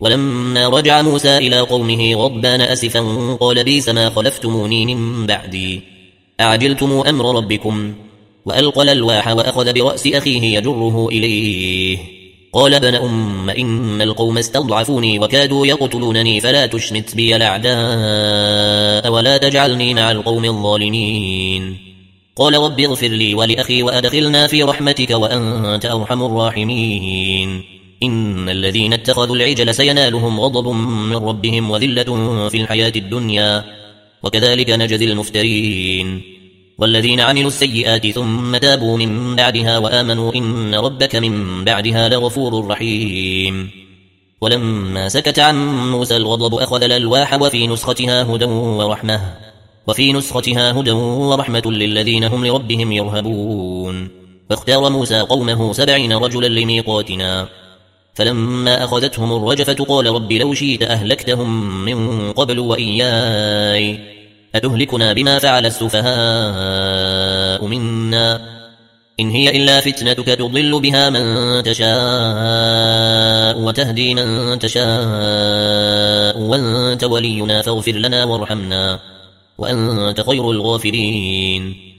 ولما رجع موسى إلى قومه غضبان أسفا قال بئس ما خلفتموني من بعدي أعجلتم أمر ربكم وألقى الألواح وأخذ برأس أخيه يجره إليه قال ابن إن القوم استضعفوني وكادوا يقتلونني فلا تشمت بي الأعداء ولا تجعلني مع القوم الظالمين قال رب اغفر لي ولأخي وأدخلنا في رحمتك وأنت أرحم الراحمين إن الذين اتخذوا العجل سينالهم غضب من ربهم وذلة في الحياة الدنيا وكذلك نجزي المفترين والذين عملوا السيئات ثم تابوا من بعدها وآمنوا إن ربك من بعدها لغفور رحيم ولما سكت عن موسى الغضب أخذ الألواح وفي نسختها هدى ورحمة للذين هم لربهم يرهبون فاختار موسى قومه 70 رجلا لميقاتنا فلما أخذتهم الرجفة قال رب لو شئت أهلكتهم من قبل وإياي أتهلكنا بما فعل السفهاء منا إن هي إلا فتنتك تضل بها من تشاء وتهدي من تشاء وأنت ولينا فاغفر لنا وارحمنا وأنت خير الغافرين